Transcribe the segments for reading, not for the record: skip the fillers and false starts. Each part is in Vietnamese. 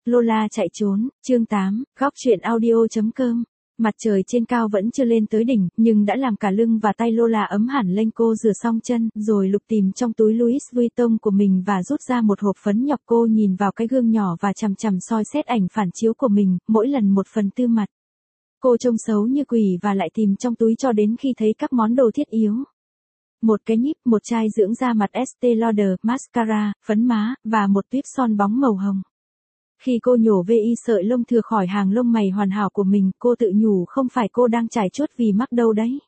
Lola chạy trốn, chương 8, góc truyện audio.com. Mặt trời trên cao vẫn chưa lên tới đỉnh, nhưng đã làm cả lưng và tay Lola ấm hẳn lên. Cô rửa xong chân, rồi lục tìm trong túi Louis Vuitton của mình và rút ra một hộp phấn nhọc. Cô nhìn vào cái gương nhỏ và chằm chằm soi xét ảnh phản chiếu của mình, mỗi lần một phần tư mặt. Cô trông xấu như quỷ và lại tìm trong túi cho đến khi thấy các món đồ thiết yếu. Một cái nhíp, một chai dưỡng da mặt Estée Lauder, mascara, phấn má, và một tuyếp son bóng màu hồng. Khi cô nhổ vi sợi lông thừa khỏi hàng lông mày hoàn hảo của mình, cô tự nhủ không phải cô đang chải chuốt vì mắc đâu đấy.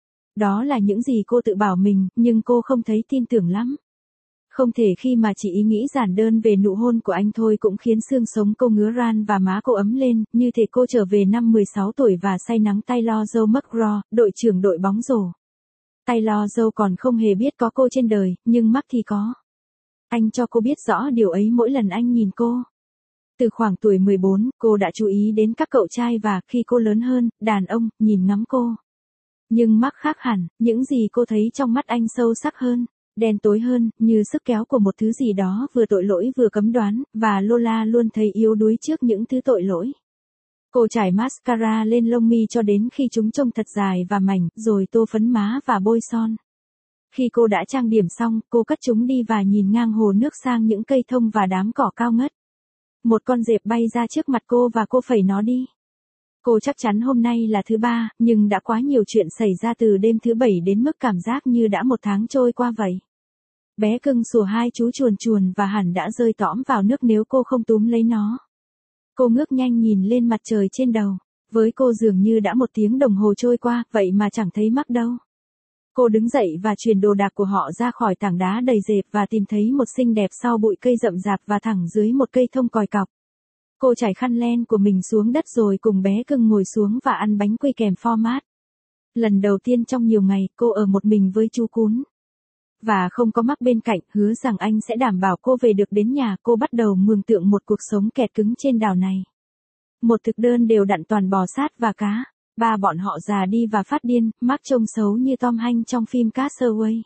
Đó là những gì cô tự bảo mình, nhưng cô không thấy tin tưởng lắm. Không thể khi mà chỉ ý nghĩ giản đơn về nụ hôn của anh thôi cũng khiến xương sống cô ngứa ran và má cô ấm lên, như thể cô trở về năm 16 tuổi và say nắng. Taylor Joe McGraw, đội trưởng đội bóng rổ. Taylor Joe còn không hề biết có cô trên đời, nhưng Mark thì có. Anh cho cô biết rõ điều ấy mỗi lần anh nhìn cô. Từ khoảng tuổi 14, cô đã chú ý đến các cậu trai và khi cô lớn hơn, đàn ông, nhìn ngắm cô. Nhưng Mark khác hẳn, những gì cô thấy trong mắt anh sâu sắc hơn, đen tối hơn, như sức kéo của một thứ gì đó vừa tội lỗi vừa cấm đoán, và Lola luôn thấy yếu đuối trước những thứ tội lỗi. Cô trải mascara lên lông mi cho đến khi chúng trông thật dài và mảnh, rồi tô phấn má và bôi son. Khi cô đã trang điểm xong, cô cất chúng đi và nhìn ngang hồ nước sang những cây thông và đám cỏ cao ngất. Một con dẹp bay ra trước mặt cô và cô phẩy nó đi. Cô chắc chắn hôm nay là thứ ba, nhưng đã quá nhiều chuyện xảy ra từ đêm thứ bảy đến mức cảm giác như đã một tháng trôi qua vậy. Bé cưng sủa hai chú chuồn chuồn và hẳn đã rơi tõm vào nước nếu cô không túm lấy nó. Cô ngước nhanh nhìn lên mặt trời trên đầu. Với cô dường như đã một tiếng đồng hồ trôi qua, vậy mà chẳng thấy Mark đâu. Cô đứng dậy và chuyển đồ đạc của họ ra khỏi tảng đá đầy dẹp và tìm thấy một xinh đẹp sau bụi cây rậm rạp và thẳng dưới một cây thông còi cọc. Cô trải khăn len của mình xuống đất rồi cùng bé cưng ngồi xuống và ăn bánh quy kèm format. Lần đầu tiên trong nhiều ngày, cô ở một mình với chú cún. Và không có Mark bên cạnh, hứa rằng anh sẽ đảm bảo cô về được đến nhà. Cô bắt đầu mường tượng một cuộc sống kẹt cứng trên đảo này. Một thực đơn đều đặn toàn bò sát và cá. Ba bọn họ già đi và phát điên. Mark trông xấu như Tom Hanks trong phim Castaway.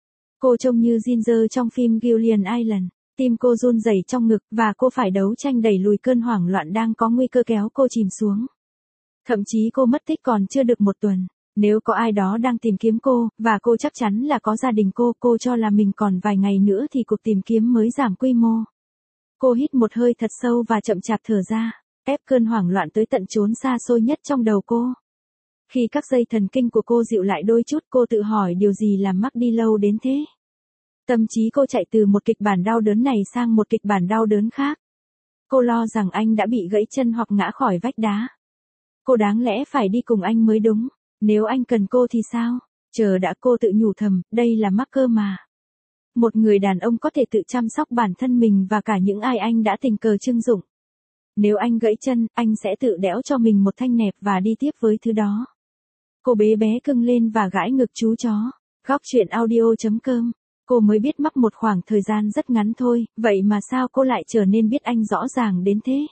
Cô trông như Ginger trong phim Gillian Island. Tim cô run rẩy trong ngực và cô phải đấu tranh đẩy lùi cơn hoảng loạn đang có nguy cơ kéo cô chìm xuống. Thậm chí cô mất tích còn chưa được một tuần. Nếu có ai đó đang tìm kiếm cô, và cô chắc chắn là có gia đình cô cho là mình còn vài ngày nữa thì cuộc tìm kiếm mới giảm quy mô. Cô hít một hơi thật sâu và chậm chạp thở ra, ép cơn hoảng loạn tới tận chốn xa xôi nhất trong đầu cô. Khi các dây thần kinh của cô dịu lại đôi chút, cô tự hỏi điều gì làm Mark đi lâu đến thế. Tâm trí cô chạy từ một kịch bản đau đớn này sang một kịch bản đau đớn khác. Cô lo rằng anh đã bị gãy chân hoặc ngã khỏi vách đá. Cô đáng lẽ phải đi cùng anh mới đúng. Nếu anh cần cô thì sao? Chờ đã, cô tự nhủ thầm, đây là Mark cơ mà. Một người đàn ông có thể tự chăm sóc bản thân mình và cả những ai anh đã tình cờ trưng dụng. Nếu anh gãy chân, anh sẽ tự đẽo cho mình một thanh nẹp và đi tiếp với thứ đó. Cô bế bé cưng lên và gãi ngực chú chó. Góc truyện audio.com. Cô mới biết Mark một khoảng thời gian rất ngắn thôi, vậy mà sao cô lại trở nên biết anh rõ ràng đến thế?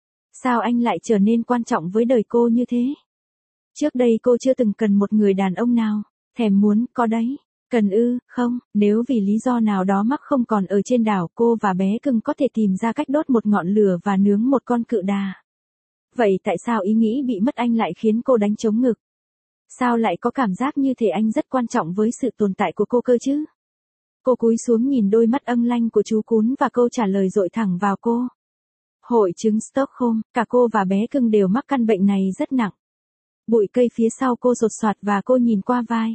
Sao anh lại trở nên quan trọng với đời cô như thế? Trước đây cô chưa từng cần một người đàn ông nào. Thèm muốn, có đấy. Cần ư, không, nếu vì lý do nào đó Mark không còn ở trên đảo, cô và bé cưng có thể tìm ra cách đốt một ngọn lửa và nướng một con cự đà. Vậy tại sao ý nghĩ bị mất anh lại khiến cô đánh trống ngực? Sao lại có cảm giác như thể anh rất quan trọng với sự tồn tại của cô cơ chứ? Cô cúi xuống nhìn đôi mắt âm lanh của chú cún và câu trả lời dội thẳng vào cô. Hội chứng Stockholm, cả cô và bé cưng đều mắc căn bệnh này rất nặng. Bụi cây phía sau cô rột soạt và cô nhìn qua vai.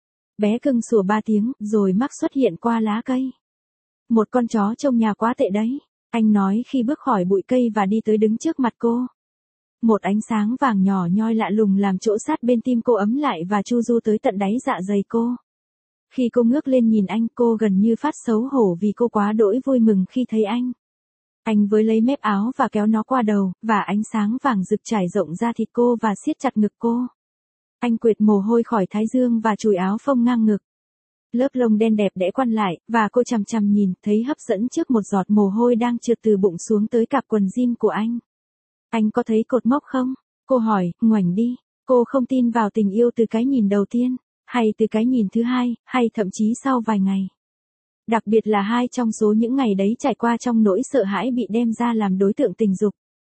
Bé cưng sủa 3 tiếng, rồi Mark xuất hiện qua lá cây. Một con chó trông nhà quá tệ đấy, anh nói khi bước khỏi bụi cây và đi tới đứng trước mặt cô. Một ánh sáng vàng nhỏ nhoi lạ lùng làm chỗ sát bên tim cô ấm lại và chu du tới tận đáy dạ dày cô. Khi cô ngước lên nhìn anh, cô gần như phát xấu hổ vì cô quá đỗi vui mừng khi thấy anh. Anh với lấy mép áo và kéo nó qua đầu, và ánh sáng vàng rực trải rộng ra thịt cô và siết chặt ngực cô. Anh quệt mồ hôi khỏi thái dương và chùi áo phông ngang ngực. Lớp lông đen đẹp đẽ quăn lại, và cô chằm chằm nhìn, thấy hấp dẫn trước một giọt mồ hôi đang trượt từ bụng xuống tới cặp quần jean của anh. Anh có thấy cột mốc không? Cô hỏi, ngoảnh đi. Cô không tin vào tình yêu từ cái nhìn đầu tiên, hay từ cái nhìn thứ hai, hay thậm chí sau vài ngày. Đặc biệt là hai trong số những ngày đấy trải qua trong nỗi sợ hãi bị đem ra làm đối tượng tình dục.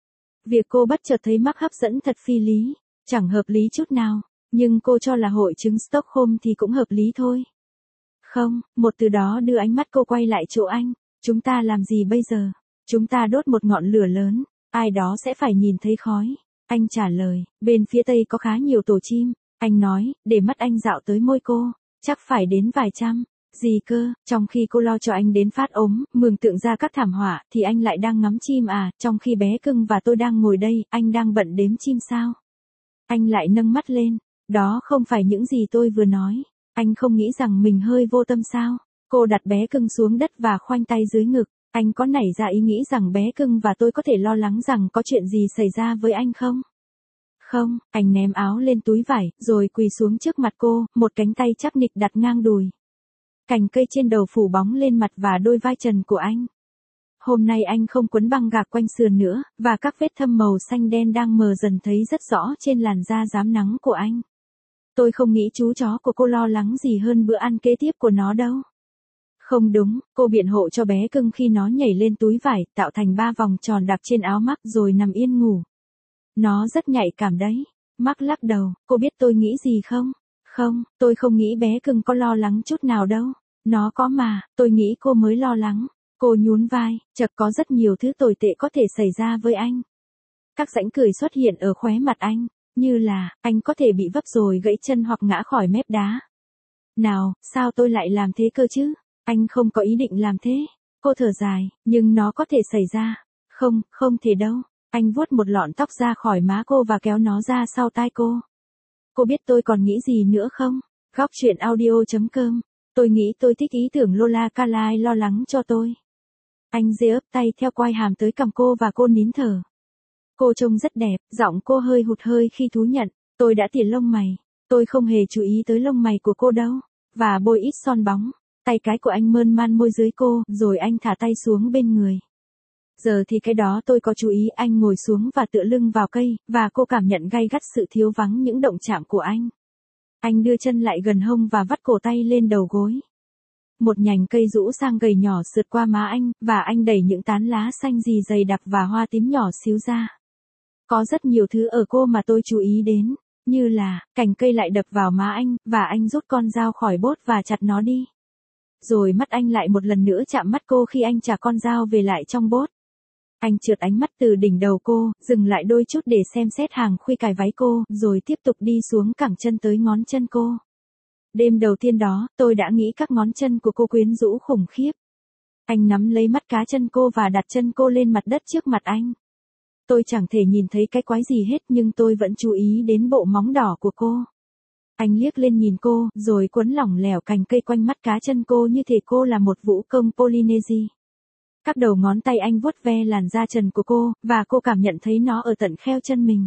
Việc cô bất chợt thấy Mark hấp dẫn thật phi lý, chẳng hợp lý chút nào, nhưng cô cho là hội chứng Stockholm thì cũng hợp lý thôi. Không, một từ đó đưa ánh mắt cô quay lại chỗ anh. Chúng ta làm gì bây giờ? Chúng ta đốt một ngọn lửa lớn, ai đó sẽ phải nhìn thấy khói. Anh trả lời, bên phía tây có khá nhiều tổ chim. Anh nói, để mắt anh dạo tới môi cô, chắc phải đến vài trăm. Gì cơ, trong khi cô lo cho anh đến phát ốm, mường tượng ra các thảm họa, thì anh lại đang ngắm chim à, trong khi bé cưng và tôi đang ngồi đây, anh đang bận đếm chim sao? Anh lại nâng mắt lên, đó không phải những gì tôi vừa nói. Anh không nghĩ rằng mình hơi vô tâm sao? Cô đặt bé cưng xuống đất và khoanh tay dưới ngực. Anh có nảy ra ý nghĩ rằng bé cưng và tôi có thể lo lắng rằng có chuyện gì xảy ra với anh không? Không, anh ném áo lên túi vải, rồi quỳ xuống trước mặt cô, một cánh tay chắc nịch đặt ngang đùi. Cành cây trên đầu phủ bóng lên mặt và đôi vai trần của anh. Hôm nay anh không quấn băng gạc quanh sườn nữa, và các vết thâm màu xanh đen đang mờ dần thấy rất rõ trên làn da rám nắng của anh. Tôi không nghĩ chú chó của cô lo lắng gì hơn bữa ăn kế tiếp của nó đâu. Không đúng, cô biện hộ cho bé cưng khi nó nhảy lên túi vải, tạo thành 3 vòng tròn đặc trên áo Mark rồi nằm yên ngủ. Nó rất nhạy cảm đấy. Mark lắc đầu, cô biết tôi nghĩ gì không? Không, tôi không nghĩ bé cưng có lo lắng chút nào đâu. Nó có mà, tôi nghĩ cô mới lo lắng. Cô nhún vai, chợt có rất nhiều thứ tồi tệ có thể xảy ra với anh. Các rãnh cười xuất hiện ở khóe mặt anh, như là, anh có thể bị vấp rồi gãy chân hoặc ngã khỏi mép đá. Nào, sao tôi lại làm thế cơ chứ? Anh không có ý định làm thế. Cô thở dài, nhưng nó có thể xảy ra. Không, không thể đâu. Anh vuốt một lọn tóc ra khỏi má cô và kéo nó ra sau tai cô. Cô biết tôi còn nghĩ gì nữa không? Góc chuyện audio.com. Tôi nghĩ tôi thích ý tưởng Lola Carlyle lo lắng cho tôi. Anh giơ ấp tay theo quai hàm tới cằm cô và cô nín thở. Cô trông rất đẹp, giọng cô hơi hụt hơi khi thú nhận. Tôi đã tỉa lông mày. Tôi không hề chú ý tới lông mày của cô đâu. Và bôi ít son bóng. Tay cái của anh mơn man môi dưới cô, rồi anh thả tay xuống bên người. Giờ thì cái đó tôi có chú ý. Anh ngồi xuống và tựa lưng vào cây, và cô cảm nhận gay gắt sự thiếu vắng những động chạm của anh. Anh đưa chân lại gần hông và vắt cổ tay lên đầu gối. Một nhành cây rũ sang gầy nhỏ sượt qua má anh, và anh đẩy những tán lá xanh rì dày đặc và hoa tím nhỏ xíu ra. Có rất nhiều thứ ở cô mà tôi chú ý đến, như là, cành cây lại đập vào má anh, và anh rút con dao khỏi bốt và chặt nó đi. Rồi mắt anh lại một lần nữa chạm mắt cô khi anh trả con dao về lại trong bốt. Anh trượt ánh mắt từ đỉnh đầu cô, dừng lại đôi chút để xem xét hàng khuy cài váy cô, rồi tiếp tục đi xuống cẳng chân tới ngón chân cô. Đêm đầu tiên đó, tôi đã nghĩ các ngón chân của cô quyến rũ khủng khiếp. Anh nắm lấy mắt cá chân cô và đặt chân cô lên mặt đất trước mặt anh. Tôi chẳng thể nhìn thấy cái quái gì hết nhưng tôi vẫn chú ý đến bộ móng đỏ của cô. Anh liếc lên nhìn cô, rồi quấn lỏng lẻo cành cây quanh mắt cá chân cô như thể cô là một vũ công Polynesia. Các đầu ngón tay anh vuốt ve làn da trần của cô, và cô cảm nhận thấy nó ở tận kheo chân mình.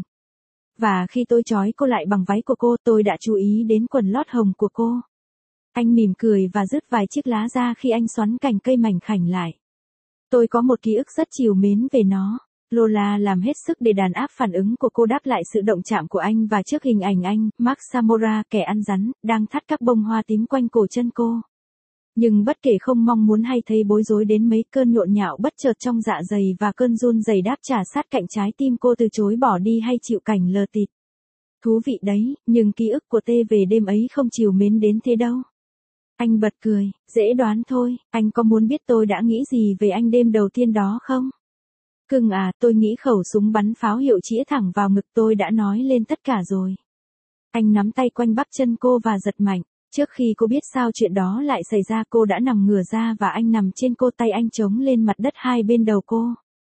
Và khi tôi trói cô lại bằng váy của cô, tôi đã chú ý đến quần lót hồng của cô. Anh mỉm cười và rứt vài chiếc lá ra khi anh xoắn cành cây mảnh khảnh lại. Tôi có một ký ức rất trìu mến về nó. Lola làm hết sức để đàn áp phản ứng của cô đáp lại sự động chạm của anh và trước hình ảnh anh, Mark Samora, kẻ ăn rắn, đang thắt các bông hoa tím quanh cổ chân cô. Nhưng bất kể không mong muốn hay thấy bối rối đến mấy, cơn nhộn nhạo bất chợt trong dạ dày và cơn run rẩy đáp trả sát cạnh trái tim cô từ chối bỏ đi hay chịu cảnh lờ tịt. Thú vị đấy, nhưng ký ức của T về đêm ấy không trìu mến đến thế đâu. Anh bật cười, dễ đoán thôi, anh có muốn biết tôi đã nghĩ gì về anh đêm đầu tiên đó không? Cưng à, tôi nghĩ khẩu súng bắn pháo hiệu chĩa thẳng vào ngực, tôi đã nói lên tất cả rồi. Anh nắm tay quanh bắp chân cô và giật mạnh. Trước khi cô biết sao chuyện đó lại xảy ra, cô đã nằm ngửa ra và anh nằm trên cô, tay anh chống lên mặt đất hai bên đầu cô.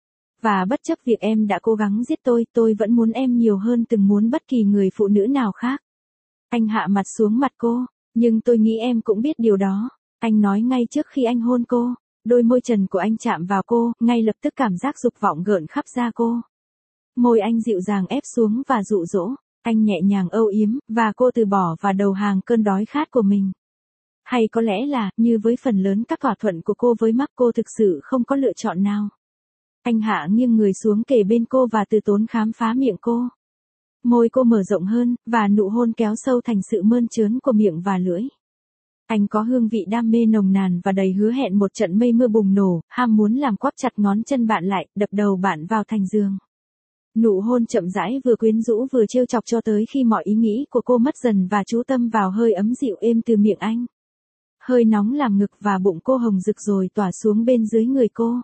Và bất chấp việc em đã cố gắng giết tôi vẫn muốn em nhiều hơn từng muốn bất kỳ người phụ nữ nào khác. Anh hạ mặt xuống mặt cô, nhưng tôi nghĩ em cũng biết điều đó. Anh nói ngay trước khi anh hôn cô. Đôi môi trần của anh chạm vào cô, ngay lập tức cảm giác dục vọng gợn khắp da cô. Môi anh dịu dàng ép xuống và dụ dỗ. Anh nhẹ nhàng âu yếm, và cô từ bỏ vào đầu hàng cơn đói khát của mình. Hay có lẽ là, như với phần lớn các thỏa thuận của cô với Mark, cô thực sự không có lựa chọn nào. Anh hạ nghiêng người xuống kề bên cô và từ tốn khám phá miệng cô. Môi cô mở rộng hơn, và nụ hôn kéo sâu thành sự mơn trớn của miệng và lưỡi. Anh có hương vị đam mê nồng nàn và đầy hứa hẹn một trận mây mưa bùng nổ, ham muốn làm quắp chặt ngón chân bạn lại, đập đầu bạn vào thành giường. Nụ hôn chậm rãi vừa quyến rũ vừa trêu chọc cho tới khi mọi ý nghĩ của cô mất dần và chú tâm vào hơi ấm dịu êm từ miệng anh. Hơi nóng làm ngực và bụng cô hồng rực rồi tỏa xuống bên dưới người cô.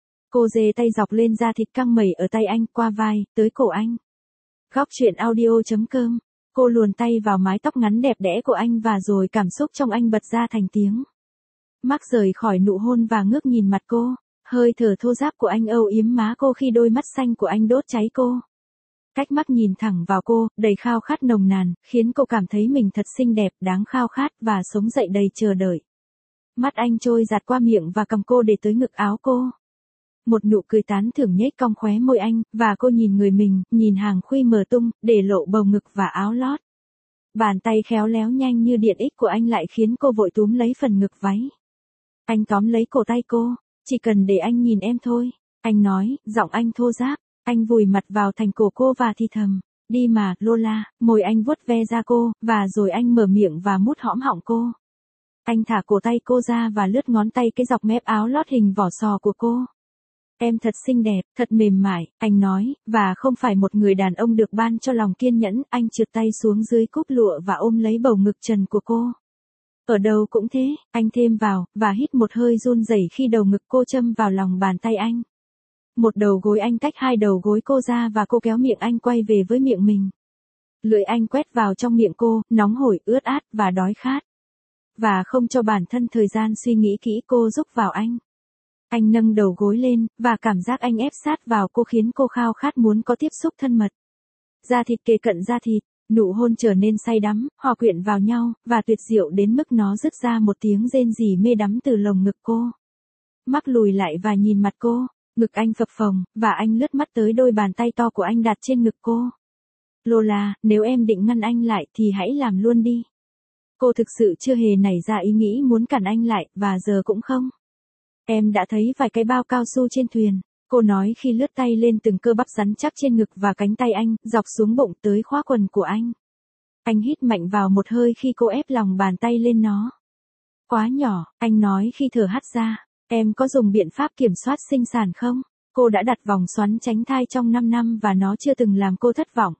Cô giơ tay dọc lên da thịt căng mẩy ở tay anh, qua vai, tới cổ anh. Góc truyện audio.com. Cô luồn tay vào mái tóc ngắn đẹp đẽ của anh và rồi cảm xúc trong anh bật ra thành tiếng. Mark rời khỏi nụ hôn và ngước nhìn mặt cô. Hơi thở thô ráp của anh âu yếm má cô khi đôi mắt xanh của anh đốt cháy cô. Cách mắt nhìn thẳng vào cô, đầy khao khát nồng nàn, khiến cô cảm thấy mình thật xinh đẹp, đáng khao khát và sống dậy đầy chờ đợi. Mắt anh trôi dạt qua miệng và cầm cô để tới ngực áo cô. Một nụ cười tán thưởng nhếch cong khóe môi anh, và cô nhìn người mình, nhìn hàng khuy mờ tung, để lộ bầu ngực và áo lót. Bàn tay khéo léo nhanh như điện ích của anh lại khiến cô vội túm lấy phần ngực váy. Anh tóm lấy cổ tay cô, chỉ cần để anh nhìn em thôi. Anh nói, giọng anh thô ráp. Anh vùi mặt vào thành cổ cô và thì thầm. Đi mà, Lola, môi anh vuốt ve da cô, và rồi anh mở miệng và mút hõm họng cô. Anh thả cổ tay cô ra và lướt ngón tay cái dọc mép áo lót hình vỏ sò của cô. Em thật xinh đẹp, thật mềm mại, anh nói, và không phải một người đàn ông được ban cho lòng kiên nhẫn, anh trượt tay xuống dưới cúc lụa và ôm lấy bầu ngực trần của cô. Ở đâu cũng thế, anh thêm vào, và hít một hơi run rẩy khi đầu ngực cô châm vào lòng bàn tay anh. Một đầu gối anh tách hai đầu gối cô ra và cô kéo miệng anh quay về với miệng mình. Lưỡi anh quét vào trong miệng cô, nóng hổi, ướt át và đói khát. Và không cho bản thân thời gian suy nghĩ kỹ cô rúc vào anh. Anh nâng đầu gối lên, và cảm giác anh ép sát vào cô khiến cô khao khát muốn có tiếp xúc thân mật. Da thịt kề cận da thịt, nụ hôn trở nên say đắm, hòa quyện vào nhau, và tuyệt diệu đến mức nó rứt ra một tiếng rên rỉ mê đắm từ lồng ngực cô. Mark lùi lại và nhìn mặt cô, ngực anh phập phồng, và anh lướt mắt tới đôi bàn tay to của anh đặt trên ngực cô. Lola, nếu em định ngăn anh lại thì hãy làm luôn đi. Cô thực sự chưa hề nảy ra ý nghĩ muốn cản anh lại, và giờ cũng không. Em đã thấy vài cái bao cao su trên thuyền, cô nói khi lướt tay lên từng cơ bắp rắn chắc trên ngực và cánh tay anh, dọc xuống bụng tới khóa quần của anh. Anh hít mạnh vào một hơi khi cô ép lòng bàn tay lên nó. Quá nhỏ, anh nói khi thở hắt ra. Em có dùng biện pháp kiểm soát sinh sản không? Cô đã đặt vòng xoắn tránh thai trong 5 năm và nó chưa từng làm cô thất vọng.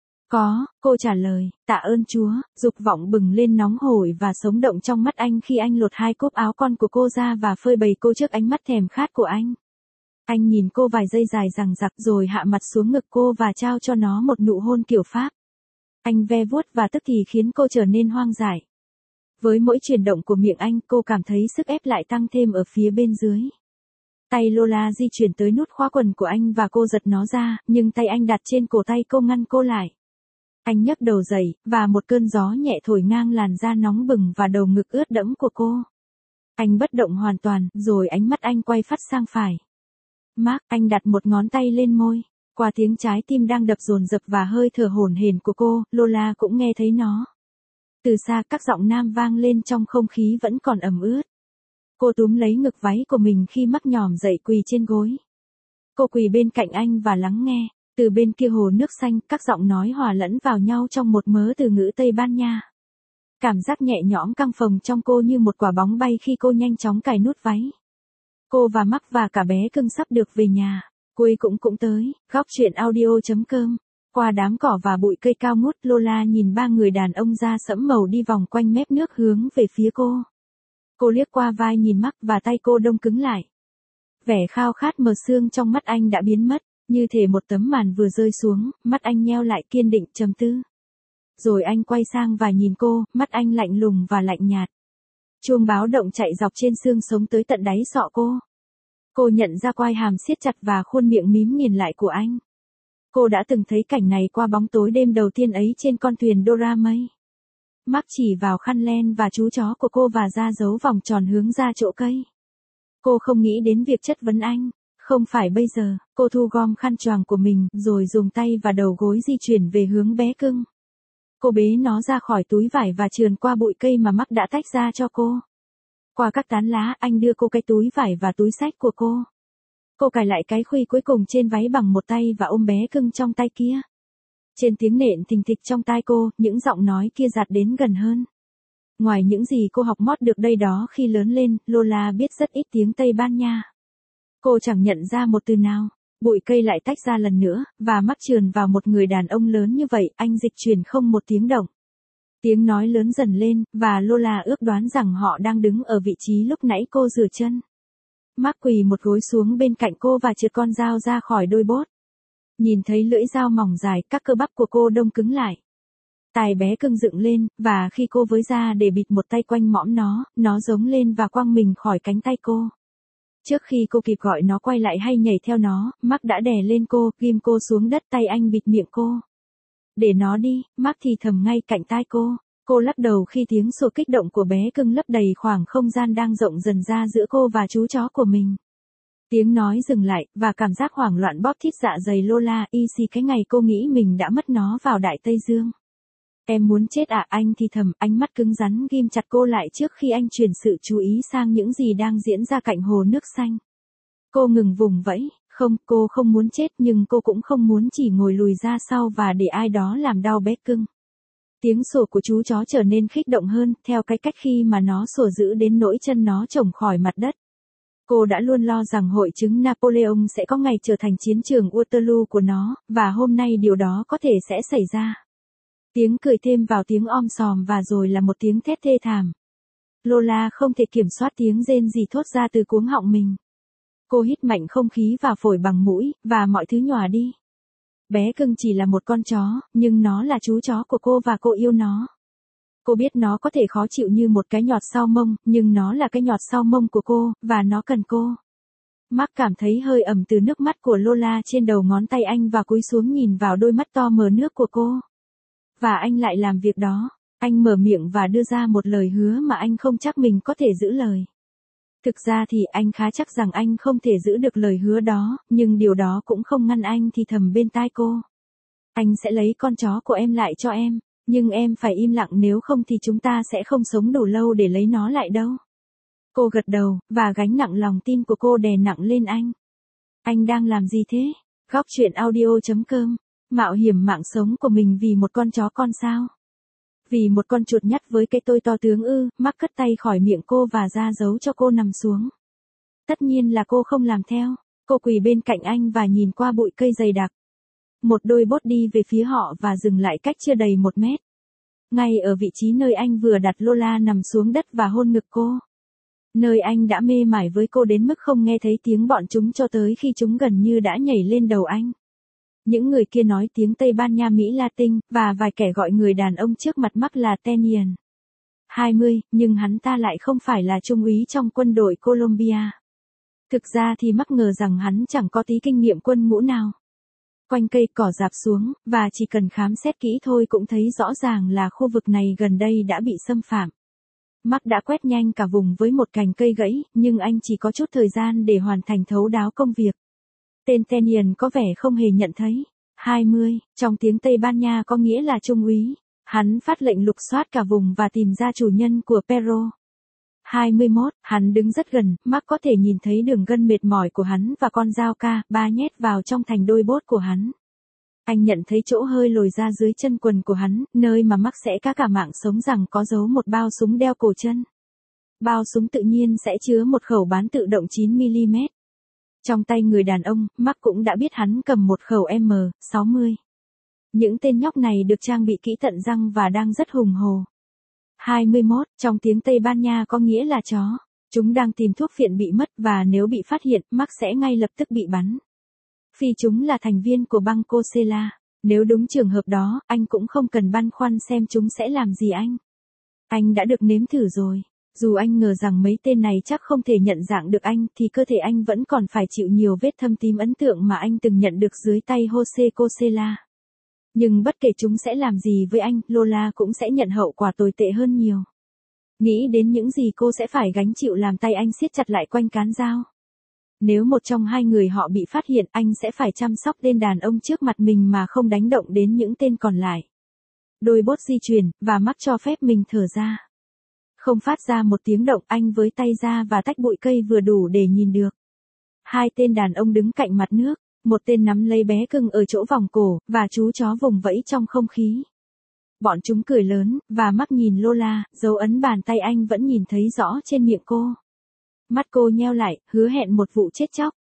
Có, cô trả lời, tạ ơn Chúa, dục vọng bừng lên nóng hổi và sống động trong mắt anh khi anh lột hai cúc áo con của cô ra và phơi bày cô trước ánh mắt thèm khát của anh. Anh nhìn cô vài giây dài dằng dặc rồi hạ mặt xuống ngực cô và trao cho nó một nụ hôn kiểu Pháp. Anh ve vuốt và tức thì khiến cô trở nên hoang dại. Với mỗi chuyển động của miệng anh, cô cảm thấy sức ép lại tăng thêm ở phía bên dưới. Tay Lola di chuyển tới nút khóa quần của anh và cô giật nó ra, nhưng tay anh đặt trên cổ tay cô ngăn cô lại. Anh nhấc đầu dậy, và một cơn gió nhẹ thổi ngang làn da nóng bừng và đầu ngực ướt đẫm của cô. Anh bất động hoàn toàn, rồi ánh mắt anh quay phắt sang phải. Mark, anh đặt một ngón tay lên môi. Qua tiếng trái tim đang đập dồn dập và hơi thở hổn hển của cô, Lola cũng nghe thấy nó. Từ xa các giọng nam vang lên trong không khí vẫn còn ẩm ướt. Cô túm lấy ngực váy của mình khi Mark nhòm dậy quỳ trên gối. Cô quỳ bên cạnh anh và lắng nghe. Từ bên kia hồ nước xanh, các giọng nói hòa lẫn vào nhau trong một mớ từ ngữ Tây Ban Nha. Cảm giác nhẹ nhõm căng phồng trong cô như một quả bóng bay khi cô nhanh chóng cài nút váy. Cô và Mark và cả bé cưng sắp được về nhà. Cuối cũng tới, góc truyện audio.com. Qua đám cỏ và bụi cây cao ngút, Lola nhìn ba người đàn ông da sẫm màu đi vòng quanh mép nước hướng về phía cô. Cô liếc qua vai nhìn Mark và tay cô đông cứng lại. Vẻ khao khát mờ sương trong mắt anh đã biến mất, như thể một tấm màn vừa rơi xuống, mắt anh nheo lại kiên định trầm tư. Rồi anh quay sang và nhìn cô, mắt anh lạnh lùng và lạnh nhạt. Chuông báo động chạy dọc trên xương sống tới tận đáy sọ cô. Cô nhận ra quai hàm siết chặt và khuôn miệng mím nghiền lại của anh. Cô đã từng thấy cảnh này qua bóng tối đêm đầu tiên ấy trên con thuyền Dora May. Mark chỉ vào khăn len và chú chó của cô và ra dấu vòng tròn hướng ra chỗ cây. Cô không nghĩ đến việc chất vấn anh. Không phải bây giờ, cô thu gom khăn choàng của mình, rồi dùng tay và đầu gối di chuyển về hướng bé cưng. Cô bế nó ra khỏi túi vải và trườn qua bụi cây mà Mark đã tách ra cho cô. Qua các tán lá, anh đưa cô cái túi vải và túi xách của cô. Cô cài lại cái khuy cuối cùng trên váy bằng một tay và ôm bé cưng trong tay kia. Trên tiếng nện thình thịch trong tai cô, những giọng nói kia dạt đến gần hơn. Ngoài những gì cô học mót được đây đó khi lớn lên, Lola biết rất ít tiếng Tây Ban Nha. Cô chẳng nhận ra một từ nào. Bụi cây lại tách ra lần nữa, và mắt trườn vào một người đàn ông lớn như vậy, anh dịch chuyển không một tiếng động. Tiếng nói lớn dần lên, và Lola ước đoán rằng họ đang đứng ở vị trí lúc nãy cô rửa chân. Mark quỳ một gối xuống bên cạnh cô và trượt con dao ra khỏi đôi bốt. Nhìn thấy lưỡi dao mỏng dài, các cơ bắp của cô đông cứng lại. Tai bé cưng dựng lên, và khi cô với ra để bịt một tay quanh mõm nó giống lên và quăng mình khỏi cánh tay cô. Trước khi cô kịp gọi nó quay lại hay nhảy theo nó, Mark đã đè lên cô, ghim cô xuống đất, tay anh bịt miệng cô. Để nó đi, Mark thì thầm ngay cạnh tai cô. Cô lắc đầu khi tiếng sủa kích động của bé cưng lấp đầy khoảng không gian đang rộng dần ra giữa cô và chú chó của mình. Tiếng nói dừng lại, và cảm giác hoảng loạn bóp thít dạ dày Lola, y xì cái ngày cô nghĩ mình đã mất nó vào Đại Tây Dương. Em muốn chết à? Anh thì thầm, ánh mắt cứng rắn ghim chặt cô lại trước khi anh chuyển sự chú ý sang những gì đang diễn ra cạnh hồ nước xanh. Cô ngừng vùng vẫy, không, cô không muốn chết nhưng cô cũng không muốn chỉ ngồi lùi ra sau và để ai đó làm đau bé cưng. Tiếng sủa của chú chó trở nên khích động hơn, theo cái cách khi mà nó sủa dữ đến nỗi chân nó chổng khỏi mặt đất. Cô đã luôn lo rằng hội chứng Napoleon sẽ có ngày trở thành chiến trường Waterloo của nó, và hôm nay điều đó có thể sẽ xảy ra. Tiếng cười thêm vào tiếng om sòm và rồi là một tiếng thét thê thảm. Lola không thể kiểm soát tiếng rên gì thốt ra từ cuống họng mình. Cô hít mạnh không khí vào phổi bằng mũi, và mọi thứ nhòa đi. Bé cưng chỉ là một con chó, nhưng nó là chú chó của cô và cô yêu nó. Cô biết nó có thể khó chịu như một cái nhọt sau mông, nhưng nó là cái nhọt sau mông của cô, và nó cần cô. Mark cảm thấy hơi ẩm từ nước mắt của Lola trên đầu ngón tay anh và cúi xuống nhìn vào đôi mắt to mờ nước của cô. Và anh lại làm việc đó. Anh mở miệng và đưa ra một lời hứa mà anh không chắc mình có thể giữ lời. Thực ra thì anh khá chắc rằng anh không thể giữ được lời hứa đó, nhưng điều đó cũng không ngăn anh thì thầm bên tai cô. Anh sẽ lấy con chó của em lại cho em, nhưng em phải im lặng, nếu không thì chúng ta sẽ không sống đủ lâu để lấy nó lại đâu. Cô gật đầu, và gánh nặng lòng tin của cô đè nặng lên anh. Anh đang làm gì thế? Góc truyện audio.com. Mạo hiểm mạng sống của mình vì một con chó con sao? Vì một con chuột nhắt với cái tôi to tướng ư? Mark cất tay khỏi miệng cô và ra dấu cho cô nằm xuống. Tất nhiên là cô không làm theo. Cô quỳ bên cạnh anh và nhìn qua bụi cây dày đặc. Một đôi bốt đi về phía họ và dừng lại cách chưa đầy 1 mét. Ngay ở vị trí nơi anh vừa đặt, Lola nằm xuống đất và hôn ngực cô. Nơi anh đã mê mải với cô đến mức không nghe thấy tiếng bọn chúng cho tới khi chúng gần như đã nhảy lên đầu anh. Những người kia nói tiếng Tây Ban Nha Mỹ Latin, và vài kẻ gọi người đàn ông trước mặt Mark là Tenian. 20, nhưng hắn ta lại không phải là trung úy trong quân đội Colombia. Thực ra thì Mark ngờ rằng hắn chẳng có tí kinh nghiệm quân ngũ nào. Quanh cây cỏ rạp xuống, và chỉ cần khám xét kỹ thôi cũng thấy rõ ràng là khu vực này gần đây đã bị xâm phạm. Mark đã quét nhanh cả vùng với một cành cây gãy, nhưng anh chỉ có chút thời gian để hoàn thành thấu đáo công việc. Tên Tenian có vẻ không hề nhận thấy. 20, trong tiếng Tây Ban Nha có nghĩa là trung úy. Hắn phát lệnh lục soát cả vùng và tìm ra chủ nhân của Pero. 21, hắn đứng rất gần, Mark có thể nhìn thấy đường gân mệt mỏi của hắn và con dao K3 nhét vào trong thành đôi bốt của hắn. Anh nhận thấy chỗ hơi lồi ra dưới chân quần của hắn, nơi mà Mark sẽ cá cả mạng sống rằng có giấu một bao súng đeo cổ chân. Bao súng tự nhiên sẽ chứa một khẩu bán tự động 9mm. Trong tay người đàn ông, Mark cũng đã biết hắn cầm một khẩu M60. Những tên nhóc này được trang bị kỹ tận răng và đang rất hùng hồ. 21, trong tiếng Tây Ban Nha có nghĩa là chó. Chúng đang tìm thuốc phiện bị mất và nếu bị phát hiện, Mark sẽ ngay lập tức bị bắn. Vì chúng là thành viên của băng Cosela. Nếu đúng trường hợp đó, anh cũng không cần băn khoăn xem chúng sẽ làm gì anh. Anh đã được nếm thử rồi. Dù anh ngờ rằng mấy tên này chắc không thể nhận dạng được anh, thì cơ thể anh vẫn còn phải chịu nhiều vết thâm tím ấn tượng mà anh từng nhận được dưới tay Jose Cosela. Nhưng bất kể chúng sẽ làm gì với anh, Lola cũng sẽ nhận hậu quả tồi tệ hơn nhiều. Nghĩ đến những gì cô sẽ phải gánh chịu làm tay anh siết chặt lại quanh cán dao. Nếu một trong hai người họ bị phát hiện, anh sẽ phải chăm sóc tên đàn ông trước mặt mình mà không đánh động đến những tên còn lại. Đôi bốt di chuyển, và Mark cho phép mình thở ra. Không phát ra một tiếng động, anh với tay ra và tách bụi cây vừa đủ để nhìn được. Hai tên đàn ông đứng cạnh mặt nước, một tên nắm lấy bé cưng ở chỗ vòng cổ, và chú chó vùng vẫy trong không khí. Bọn chúng cười lớn, và Mark nhìn Lola, dấu ấn bàn tay anh vẫn nhìn thấy rõ trên miệng cô. Mắt cô nheo lại, hứa hẹn một vụ chết chóc.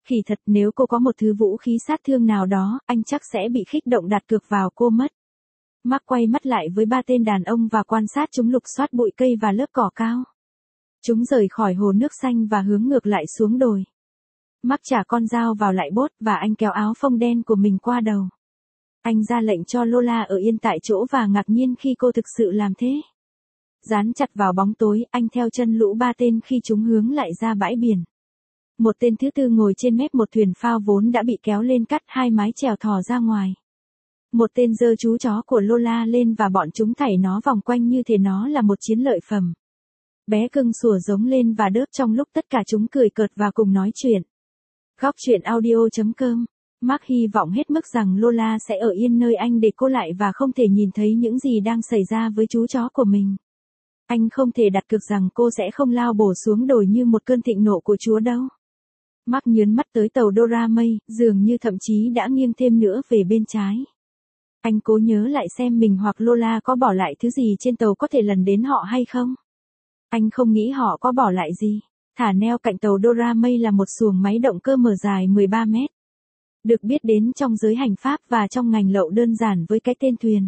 Kỳ thật nếu cô có một thứ vũ khí sát thương nào đó, anh chắc sẽ bị kích động đặt cược vào cô mất. Mark quay mắt lại với ba tên đàn ông và quan sát chúng lục soát bụi cây và lớp cỏ cao. Chúng rời khỏi hồ nước xanh và hướng ngược lại xuống đồi. Mark trả con dao vào lại bốt và anh kéo áo phông đen của mình qua đầu. Anh ra lệnh cho Lola ở yên tại chỗ và ngạc nhiên khi cô thực sự làm thế. Dán chặt vào bóng tối, anh theo chân lũ ba tên khi chúng hướng lại ra bãi biển. Một tên thứ tư ngồi trên mép một thuyền phao vốn đã bị kéo lên cắt, hai mái chèo thò ra ngoài. Một tên giơ chú chó của Lola lên và bọn chúng thảy nó vòng quanh như thể nó là một chiến lợi phẩm. Bé cưng sủa giống lên và đớp trong lúc tất cả chúng cười cợt và cùng nói chuyện. Góc truyện audio.com. Mark hy vọng hết mức rằng Lola sẽ ở yên nơi anh để cô lại và không thể nhìn thấy những gì đang xảy ra với chú chó của mình. Anh không thể đặt cược rằng cô sẽ không lao bổ xuống đồi như một cơn thịnh nộ của Chúa đâu. Mark nhớn mắt tới tàu Dora May, dường như thậm chí đã nghiêng thêm nữa về bên trái. Anh cố nhớ lại xem mình hoặc Lola có bỏ lại thứ gì trên tàu có thể lần đến họ hay không. Anh không nghĩ họ có bỏ lại gì. Thả neo cạnh tàu Dora May là một xuồng máy động cơ mở dài 13 mét. Được biết đến trong giới hành pháp và trong ngành lậu đơn giản với cái tên thuyền.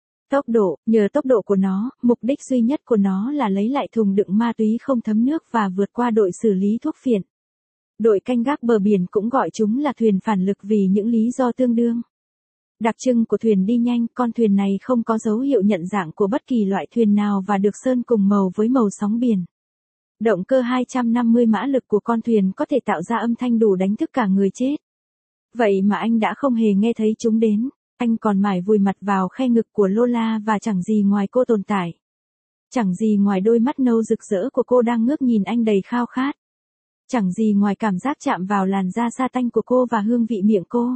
Nhờ tốc độ của nó, mục đích duy nhất của nó là lấy lại thùng đựng ma túy không thấm nước và vượt qua đội xử lý thuốc phiện. Đội canh gác bờ biển cũng gọi chúng là thuyền phản lực vì những lý do tương đương. Đặc trưng của thuyền đi nhanh, con thuyền này không có dấu hiệu nhận dạng của bất kỳ loại thuyền nào và được sơn cùng màu với màu sóng biển. Động cơ 250 mã lực của con thuyền có thể tạo ra âm thanh đủ đánh thức cả người chết. Vậy mà anh đã không hề nghe thấy chúng đến, anh còn mải vùi mặt vào khe ngực của Lola và chẳng gì ngoài cô tồn tại. Chẳng gì ngoài đôi mắt nâu rực rỡ của cô đang ngước nhìn anh đầy khao khát. Chẳng gì ngoài cảm giác chạm vào làn da sa tanh của cô và hương vị miệng cô.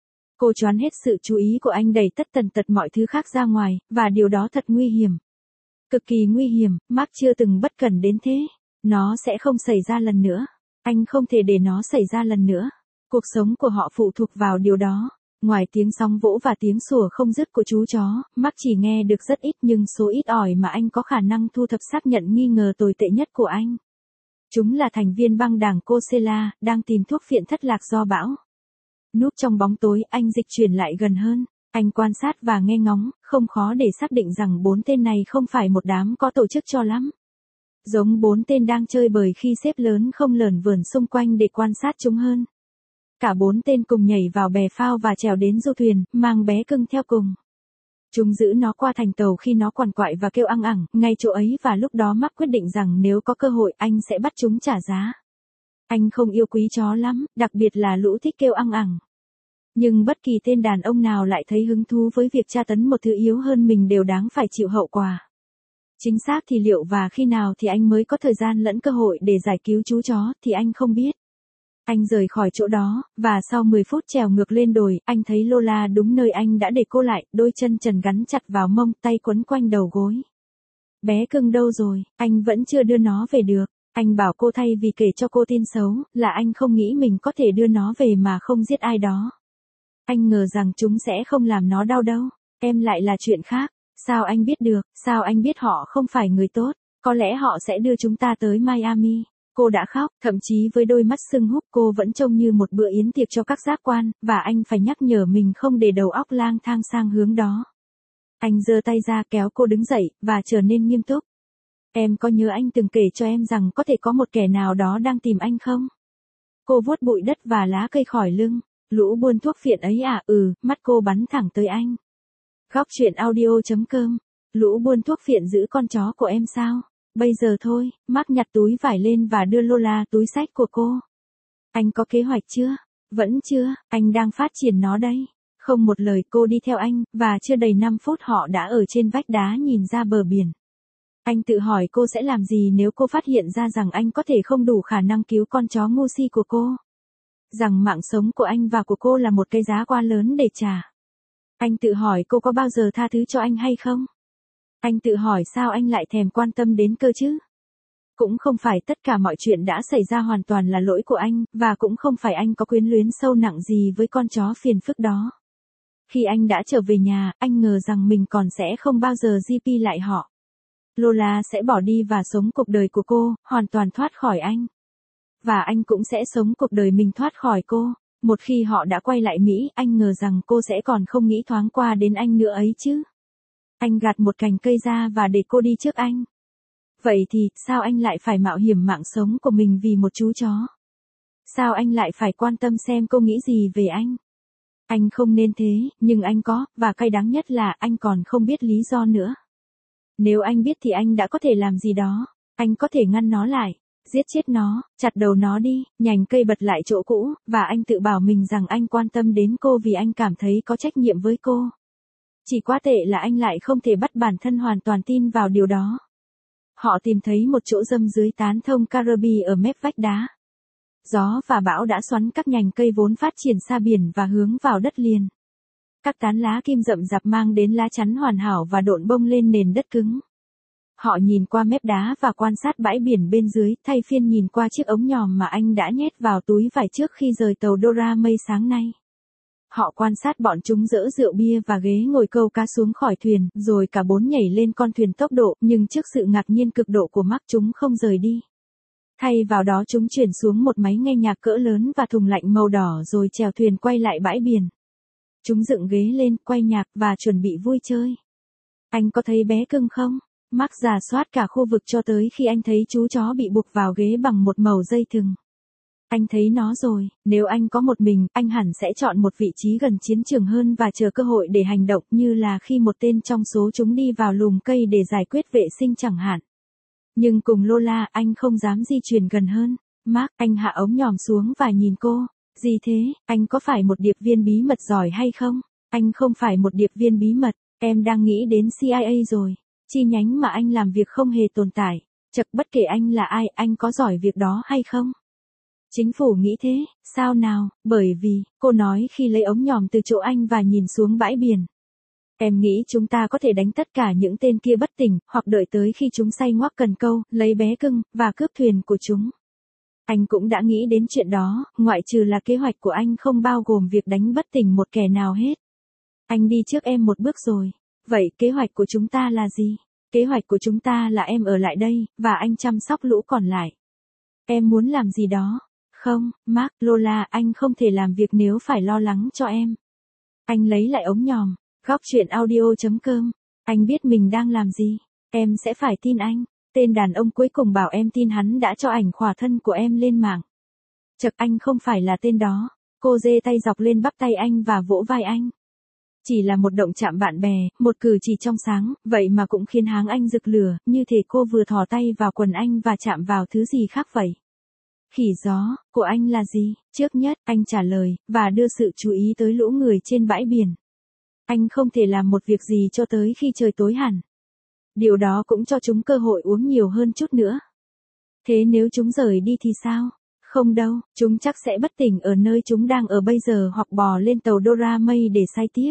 Cô choán hết sự chú ý của anh đẩy tất tần tật mọi thứ khác ra ngoài, và điều đó thật nguy hiểm. Cực kỳ nguy hiểm, Mark chưa từng bất cẩn đến thế. Nó sẽ không xảy ra lần nữa. Anh không thể để nó xảy ra lần nữa. Cuộc sống của họ phụ thuộc vào điều đó. Ngoài tiếng sóng vỗ và tiếng sủa không dứt của chú chó, Mark chỉ nghe được rất ít nhưng số ít ỏi mà anh có khả năng thu thập xác nhận nghi ngờ tồi tệ nhất của anh. Chúng là thành viên băng đảng Coachella, đang tìm thuốc phiện thất lạc do bão. Núp trong bóng tối, anh dịch chuyển lại gần hơn. Anh quan sát và nghe ngóng, không khó để xác định rằng 4 tên này không phải một đám có tổ chức cho lắm. Giống 4 tên đang chơi bời khi xếp lớn không lởn vởn xung quanh để quan sát chúng hơn. Cả 4 tên cùng nhảy vào bè phao và trèo đến du thuyền, mang bé cưng theo cùng. Chúng giữ nó qua thành tàu khi nó quằn quại và kêu ăng ẳng, ngay chỗ ấy và lúc đó Mark quyết định rằng nếu có cơ hội anh sẽ bắt chúng trả giá. Anh không yêu quý chó lắm, đặc biệt là lũ thích kêu ăng ẳng. Nhưng bất kỳ tên đàn ông nào lại thấy hứng thú với việc tra tấn một thứ yếu hơn mình đều đáng phải chịu hậu quả. Chính xác thì liệu và khi nào thì anh mới có thời gian lẫn cơ hội để giải cứu chú chó thì anh không biết. Anh rời khỏi chỗ đó, và sau 10 phút trèo ngược lên đồi, anh thấy Lola đúng nơi anh đã để cô lại, đôi chân trần gắn chặt vào mông, tay quấn quanh đầu gối. Bé cưng đâu rồi, anh vẫn chưa đưa nó về được. Anh bảo cô thay vì kể cho cô tin xấu, là anh không nghĩ mình có thể đưa nó về mà không giết ai đó. Anh ngờ rằng chúng sẽ không làm nó đau đâu. Em lại là chuyện khác. Sao anh biết được, sao anh biết họ không phải người tốt? Có lẽ họ sẽ đưa chúng ta tới Miami. Cô đã khóc, thậm chí với đôi mắt sưng húp cô vẫn trông như một bữa yến tiệc cho các giác quan, và anh phải nhắc nhở mình không để đầu óc lang thang sang hướng đó. Anh giơ tay ra kéo cô đứng dậy, và trở nên nghiêm túc. Em có nhớ anh từng kể cho em rằng có thể có một kẻ nào đó đang tìm anh không? Cô vuốt bụi đất và lá cây khỏi lưng. Lũ buôn thuốc phiện ấy à? Mắt cô bắn thẳng tới anh. Góc truyện audio.com. Lũ buôn thuốc phiện giữ con chó của em sao? Bây giờ thôi, Mark nhặt túi vải lên và đưa Lola túi xách của cô. Anh có kế hoạch chưa? Vẫn chưa, anh đang phát triển nó đây. Không một lời cô đi theo anh, và chưa đầy 5 phút họ đã ở trên vách đá nhìn ra bờ biển. Anh tự hỏi cô sẽ làm gì nếu cô phát hiện ra rằng anh có thể không đủ khả năng cứu con chó ngu si của cô. Rằng mạng sống của anh và của cô là một cái giá quá lớn để trả. Anh tự hỏi cô có bao giờ tha thứ cho anh hay không? Anh tự hỏi sao anh lại thèm quan tâm đến cơ chứ? Cũng không phải tất cả mọi chuyện đã xảy ra hoàn toàn là lỗi của anh, và cũng không phải anh có quyến luyến sâu nặng gì với con chó phiền phức đó. Khi anh đã trở về nhà, anh ngờ rằng mình còn sẽ không bao giờ GP lại họ. Lola sẽ bỏ đi và sống cuộc đời của cô, hoàn toàn thoát khỏi anh. và anh cũng sẽ sống cuộc đời mình thoát khỏi cô. Một khi họ đã quay lại Mỹ, anh ngờ rằng cô sẽ còn không nghĩ thoáng qua đến anh nữa ấy chứ. Anh gạt một cành cây ra và để cô đi trước anh. Vậy thì, sao anh lại phải mạo hiểm mạng sống của mình vì một chú chó? Sao anh lại phải quan tâm xem cô nghĩ gì về anh? Anh không nên thế, nhưng anh có, và cay đắng nhất là anh còn không biết lý do nữa. Nếu anh biết thì anh đã có thể làm gì đó. Anh có thể ngăn nó lại, giết chết nó, chặt đầu nó đi, nhành cây bật lại chỗ cũ, và anh tự bảo mình rằng anh quan tâm đến cô vì anh cảm thấy có trách nhiệm với cô. Chỉ quá tệ là anh lại không thể bắt bản thân hoàn toàn tin vào điều đó. Họ tìm thấy một chỗ râm dưới tán thông Caribe ở mép vách đá. Gió và bão đã xoắn các nhành cây vốn phát triển xa biển và hướng vào đất liền. Các tán lá kim rậm rạp mang đến lá chắn hoàn hảo và độn bông lên nền đất cứng. Họ nhìn qua mép đá và quan sát bãi biển bên dưới, thay phiên nhìn qua chiếc ống nhòm mà anh đã nhét vào túi vải trước khi rời tàu Dora May sáng nay. Họ quan sát bọn chúng dỡ rượu bia và ghế ngồi câu cá xuống khỏi thuyền, rồi cả bốn nhảy lên con thuyền tốc độ, nhưng trước sự ngạc nhiên cực độ của Mark chúng không rời đi. Thay vào đó chúng chuyển xuống một máy nghe nhạc cỡ lớn và thùng lạnh màu đỏ rồi chèo thuyền quay lại bãi biển. Chúng dựng ghế lên, quay nhạc và chuẩn bị vui chơi. Anh có thấy bé cưng không? Mark rà soát cả khu vực cho tới khi anh thấy chú chó bị buộc vào ghế bằng một mẩu dây thừng. Anh thấy nó rồi, nếu anh có một mình, anh hẳn sẽ chọn một vị trí gần chiến trường hơn và chờ cơ hội để hành động, như là khi một tên trong số chúng đi vào lùm cây để giải quyết vệ sinh chẳng hạn. Nhưng cùng Lola, anh không dám di chuyển gần hơn. Mark, anh hạ ống nhòm xuống và nhìn cô. Gì thế, anh có phải một điệp viên bí mật giỏi hay không? Anh không phải một điệp viên bí mật, em đang nghĩ đến CIA rồi. Chi nhánh mà anh làm việc không hề tồn tại. Chật, bất kể anh là ai, anh có giỏi việc đó hay không? Chính phủ nghĩ thế, sao nào, bởi vì, cô nói khi lấy ống nhòm từ chỗ anh và nhìn xuống bãi biển. Em nghĩ chúng ta có thể đánh tất cả những tên kia bất tỉnh, hoặc đợi tới khi chúng say ngoác cần câu, lấy bé cưng, và cướp thuyền của chúng. Anh cũng đã nghĩ đến chuyện đó, ngoại trừ là kế hoạch của anh không bao gồm việc đánh bất tỉnh một kẻ nào hết. Anh đi trước em một bước rồi. Vậy kế hoạch của chúng ta là gì? Kế hoạch của chúng ta là em ở lại đây, và anh chăm sóc lũ còn lại. Em muốn làm gì đó? Không, Mark, Lola, anh không thể làm việc nếu phải lo lắng cho em. Anh lấy lại ống nhòm. Góc chuyện audio.com. Anh biết mình đang làm gì. Em sẽ phải tin anh. Tên đàn ông cuối cùng bảo em tin hắn đã cho ảnh khỏa thân của em lên mạng. Chật, anh không phải là tên đó. Cô giơ tay dọc lên bắp tay anh và vỗ vai anh. Chỉ là một động chạm bạn bè, một cử chỉ trong sáng, vậy mà cũng khiến háng anh rực lửa, như thể cô vừa thò tay vào quần anh và chạm vào thứ gì khác vậy. Khỉ gió, của anh là gì? Trước nhất, anh trả lời, và đưa sự chú ý tới lũ người trên bãi biển. Anh không thể làm một việc gì cho tới khi trời tối hẳn. Điều đó cũng cho chúng cơ hội uống nhiều hơn chút nữa. Thế nếu chúng rời đi thì sao? Không đâu, chúng chắc sẽ bất tỉnh ở nơi chúng đang ở bây giờ hoặc bò lên tàu Dora May để say tiếp.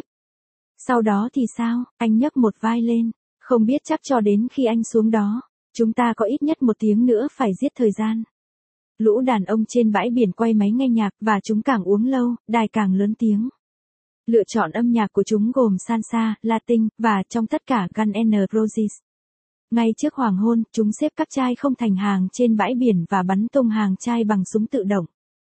Sau đó thì sao? Anh nhấc một vai lên. Không biết chắc cho đến khi anh xuống đó, chúng ta có ít nhất 1 tiếng nữa phải giết thời gian. Lũ đàn ông trên bãi biển quay máy nghe nhạc và chúng càng uống lâu, đài càng lớn tiếng. Lựa chọn âm nhạc của chúng gồm salsa, Latin, và trong tất cả Guns N' Roses. Ngay trước hoàng hôn, chúng xếp các chai không thành hàng trên bãi biển và bắn tung hàng chai bằng súng tự động.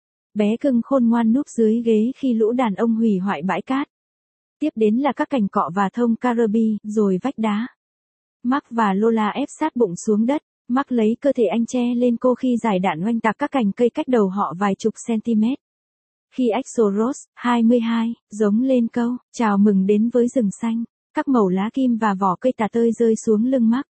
Bé cưng khôn ngoan núp dưới ghế khi lũ đàn ông hủy hoại bãi cát. Tiếp đến là các cành cọ và thông Caribe, rồi vách đá. Mark và Lola ép sát bụng xuống đất. Mark lấy cơ thể anh che lên cô khi giải đạn oanh tạc các cành cây cách đầu họ vài chục cm. Khi Axl Rose, 22, giống lên câu, chào mừng đến với rừng xanh, các mẩu lá kim và vỏ cây tà tơi rơi xuống lưng Mark.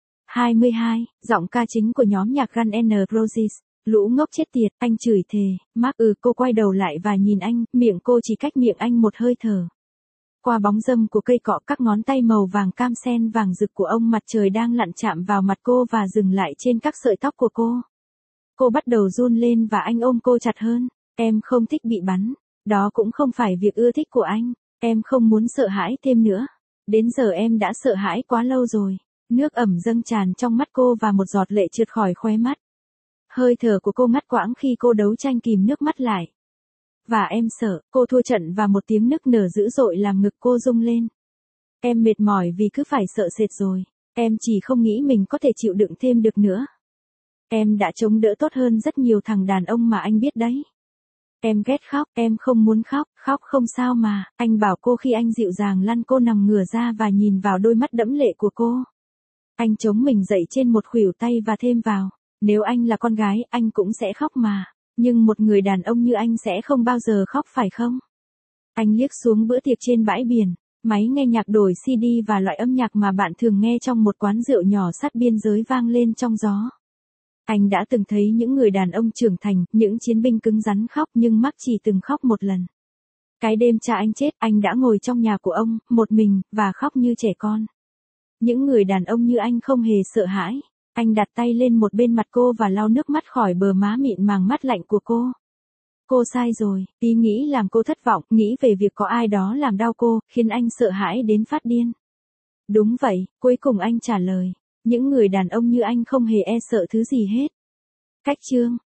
22, giọng ca chính của nhóm nhạc Guns N' Roses. Lũ ngốc chết tiệt, anh chửi thề. Mark, cô quay đầu lại và nhìn anh, miệng cô chỉ cách miệng anh một hơi thở. Qua bóng râm của cây cọ, các ngón tay màu vàng cam sen vàng rực của ông mặt trời đang lặn chạm vào mặt cô và dừng lại trên các sợi tóc của cô. Cô bắt đầu run lên và anh ôm cô chặt hơn. Em không thích bị bắn. Đó cũng không phải việc ưa thích của anh. Em không muốn sợ hãi thêm nữa. Đến giờ em đã sợ hãi quá lâu rồi. Nước ẩm dâng tràn trong mắt cô và một giọt lệ trượt khỏi khóe mắt. Hơi thở của cô ngắt quãng khi cô đấu tranh kìm nước mắt lại. Và em sợ, cô thua trận và một tiếng nức nở dữ dội làm ngực cô rung lên. Em mệt mỏi vì cứ phải sợ sệt rồi. Em chỉ không nghĩ mình có thể chịu đựng thêm được nữa. Em đã chống đỡ tốt hơn rất nhiều thằng đàn ông mà anh biết đấy. Em ghét khóc, em không muốn khóc, khóc không sao mà, anh bảo cô khi anh dịu dàng lăn cô nằm ngửa ra và nhìn vào đôi mắt đẫm lệ của cô. Anh chống mình dậy trên một khuỷu tay và thêm vào, nếu anh là con gái, anh cũng sẽ khóc mà, nhưng một người đàn ông như anh sẽ không bao giờ khóc phải không? Anh liếc xuống bữa tiệc trên bãi biển, máy nghe nhạc đổi CD và loại âm nhạc mà bạn thường nghe trong một quán rượu nhỏ sát biên giới vang lên trong gió. Anh đã từng thấy những người đàn ông trưởng thành, những chiến binh cứng rắn khóc nhưng Mark chỉ từng khóc một lần. Cái đêm cha anh chết, anh đã ngồi trong nhà của ông, một mình, và khóc như trẻ con. Những người đàn ông như anh không hề sợ hãi. Anh đặt tay lên một bên mặt cô và lau nước mắt khỏi bờ má mịn màng mắt lạnh của cô. Cô sai rồi, ý nghĩ làm cô thất vọng, nghĩ về việc có ai đó làm đau cô, khiến anh sợ hãi đến phát điên. Đúng vậy, cuối cùng anh trả lời. Những người đàn ông như anh không hề e sợ thứ gì hết. Cách chương